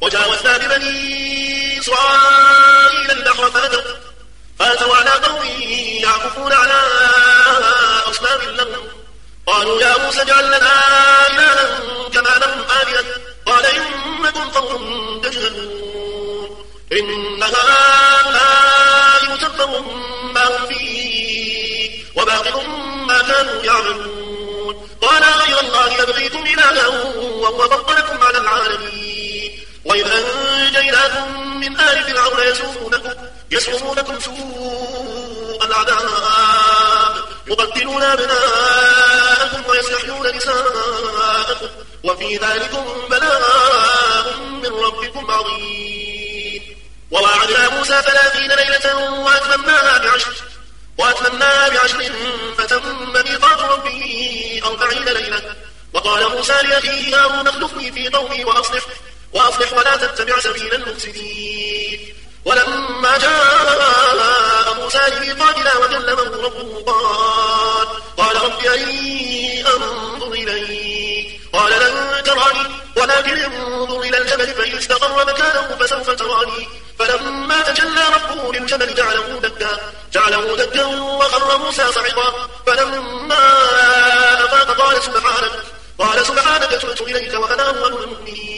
وجاوزنا ببني إسرائيل البحر فأتوا على قوم يعكفون على أصنام لهم قالوا يا موسى اجعل لنا إلها كما لهم آلهة قال إنكم قوم تجهلون إن هؤلاء متبر ما هم فيه وباطل ما كانوا يعملون قال غير الله يبغيكم إلها وهو فضلكم على العالمين وإذ أنجيناكم من آل فرعون يسومونكم سوء العذاب يقتلون أبناءكم ويستحيون نساءكم وفي ذلكم بلاء من ربكم عظيم ووعدنا موسى 30 ليلة وأتممناها بعشر فتم ميقات ربه 40 ليلة وقال موسى لأخيه هارون اخلفني في قومي وأصلح ولا تتبع سبيل المفسدين ولما جاء موسى لميقاتنا وكلمه ربه قال رب أرني أنظر إليك قال لن تراني ولكن انظر إلى الجبل فإن استقر مكانه فسوف تراني فلما تجلى ربه للجبل جعله دكا وخر موسى صعقا فلما أفاق قال سبحانك تبت إليك وأنا أول المؤمنين